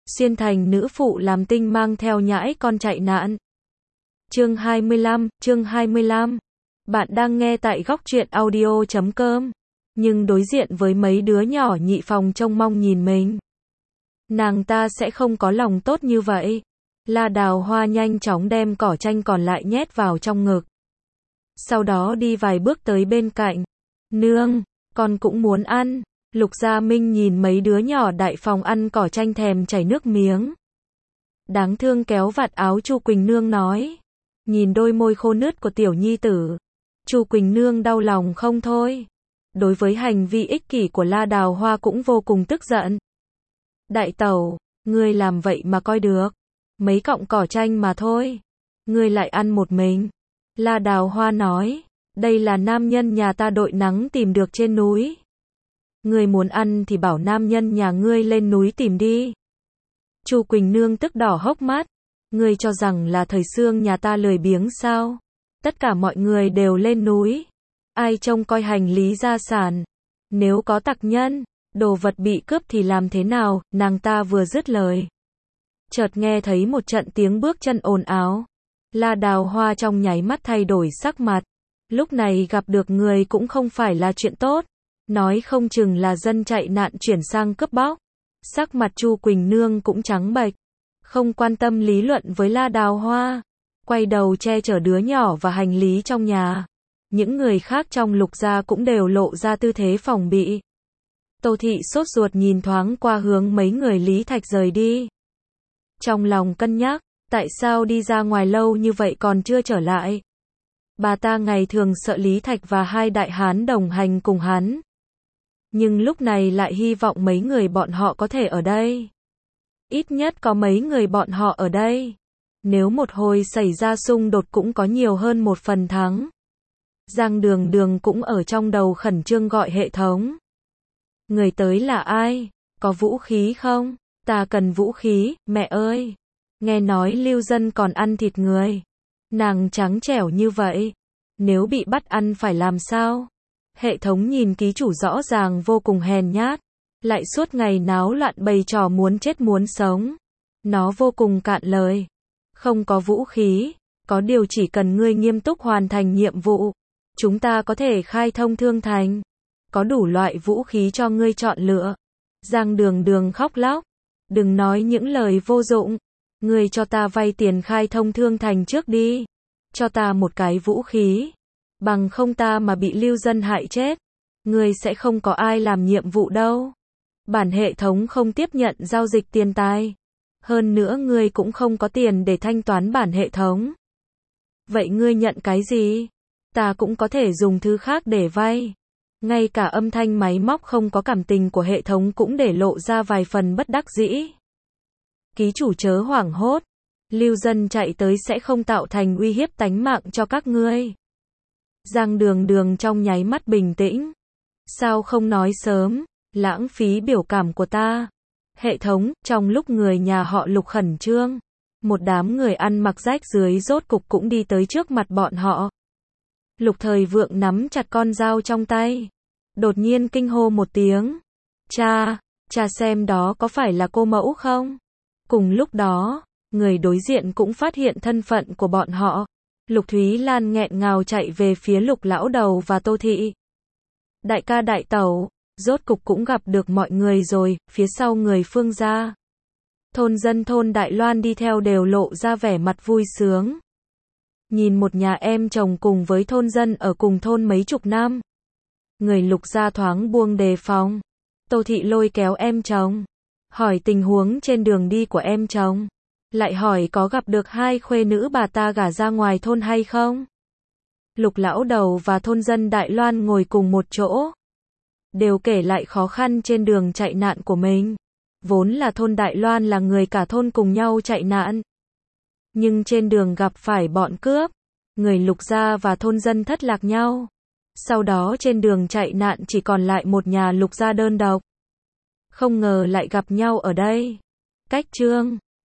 xuyên thành nữ phụ làm tinh mang theo nhãi con chạy nạn. Chương 25. Bạn đang nghe tại góc truyện audio.com. Nhưng đối diện với mấy đứa nhỏ nhị phòng trông mong nhìn mình, nàng ta sẽ không có lòng tốt như vậy. La Đào Hoa nhanh chóng đem cỏ chanh còn lại nhét vào trong ngực. Sau đó đi vài bước tới bên cạnh. Nương, con cũng muốn ăn. Lục Gia Minh nhìn mấy đứa nhỏ đại phòng ăn cỏ chanh thèm chảy nước miếng. Đáng thương kéo vạt áo Chu Quỳnh Nương nói. Nhìn đôi môi khô nứt của tiểu nhi tử, Chu Quỳnh Nương đau lòng không thôi. Đối với hành vi ích kỷ của La Đào Hoa cũng vô cùng tức giận. Đại tẩu, ngươi làm vậy mà coi được. Mấy cọng cỏ chanh mà thôi. Ngươi lại ăn một mình. La Đào Hoa nói, đây là nam nhân nhà ta đội nắng tìm được trên núi. Ngươi muốn ăn thì bảo nam nhân nhà ngươi lên núi tìm đi. Chu Quỳnh Nương tức đỏ hốc mắt. Ngươi cho rằng là thời xương nhà ta lười biếng sao? Tất cả mọi người đều lên núi. Ai trông coi hành lý gia sản? Nếu có tặc nhân, đồ vật bị cướp thì làm thế nào? Nàng ta vừa dứt lời, chợt nghe thấy một trận tiếng bước chân ồn ào. La Đào Hoa trong nháy mắt thay đổi sắc mặt. Lúc này gặp được người cũng không phải là chuyện tốt. Nói không chừng là dân chạy nạn chuyển sang cướp bóc. Sắc mặt Chu Quỳnh Nương cũng trắng bệch. Không quan tâm lý luận với La Đào Hoa. Quay đầu che chở đứa nhỏ và hành lý trong nhà. Những người khác trong Lục gia cũng đều lộ ra tư thế phòng bị. Tô Thị sốt ruột nhìn thoáng qua hướng mấy người Lý Thạch rời đi. Trong lòng cân nhắc, tại sao đi ra ngoài lâu như vậy còn chưa trở lại. Bà ta ngày thường sợ Lý Thạch và hai đại hán đồng hành cùng hắn. Nhưng lúc này lại hy vọng mấy người bọn họ có thể ở đây. Ít nhất có mấy người bọn họ ở đây. Nếu một hồi xảy ra xung đột cũng có nhiều hơn một phần thắng. Giang Đường Đường cũng ở trong đầu khẩn trương gọi hệ thống. Người tới là ai? Có vũ khí không? Ta cần vũ khí, mẹ ơi. Nghe nói Lưu Dân còn ăn thịt người. Nàng trắng trẻo như vậy. Nếu bị bắt ăn phải làm sao? Hệ thống nhìn ký chủ rõ ràng vô cùng hèn nhát. Lại suốt ngày náo loạn bày trò muốn chết muốn sống. Nó vô cùng cạn lời. Không có vũ khí. Có điều chỉ cần ngươi nghiêm túc hoàn thành nhiệm vụ. Chúng ta có thể khai thông thương thành. Có đủ loại vũ khí cho ngươi chọn lựa. Giang Đường Đường khóc lóc. Đừng nói những lời vô dụng. Ngươi cho ta vay tiền khai thông thương thành trước đi. Cho ta một cái vũ khí. Bằng không ta mà bị Lưu Dân hại chết. Ngươi sẽ không có ai làm nhiệm vụ đâu. Bản hệ thống không tiếp nhận giao dịch tiền tài. Hơn nữa ngươi cũng không có tiền để thanh toán bản hệ thống. Vậy ngươi nhận cái gì? Ta cũng có thể dùng thứ khác để vay. Ngay cả âm thanh máy móc không có cảm tình của hệ thống cũng để lộ ra vài phần bất đắc dĩ. Ký chủ chớ hoảng hốt. Lưu Dân chạy tới sẽ không tạo thành uy hiếp tánh mạng cho các ngươi. Giang Đường Đường trong nháy mắt bình tĩnh. Sao không nói sớm? Lãng phí biểu cảm của ta. Hệ thống, trong lúc người nhà họ Lục khẩn trương, một đám người ăn mặc rách rưới rốt cục cũng đi tới trước mặt bọn họ. Lục Thời Vượng nắm chặt con dao trong tay. Đột nhiên kinh hô một tiếng. Cha xem đó có phải là cô mẫu không? Cùng lúc đó, người đối diện cũng phát hiện thân phận của bọn họ. Lục Thúy Lan nghẹn ngào chạy về phía Lục Lão Đầu và Tô Thị. Đại ca đại tẩu, rốt cục cũng gặp được mọi người rồi, phía sau người Phương gia. Thôn dân thôn Đại Loan đi theo đều lộ ra vẻ mặt vui sướng. Nhìn một nhà em chồng cùng với thôn dân ở cùng thôn mấy chục năm. Người Lục gia thoáng buông đề phòng. Tô Thị lôi kéo em chồng. Hỏi tình huống trên đường đi của em chồng. Lại hỏi có gặp được hai khuê nữ bà ta gả ra ngoài thôn hay không. Lục Lão Đầu và thôn dân Đại Loan ngồi cùng một chỗ. Đều kể lại khó khăn trên đường chạy nạn của mình. Vốn là thôn Đại Loan là người cả thôn cùng nhau chạy nạn. Nhưng trên đường gặp phải bọn cướp. Người Lục gia và thôn dân thất lạc nhau. Sau đó trên đường chạy nạn chỉ còn lại một nhà Lục gia đơn độc. Không ngờ lại gặp nhau ở đây. Cách chương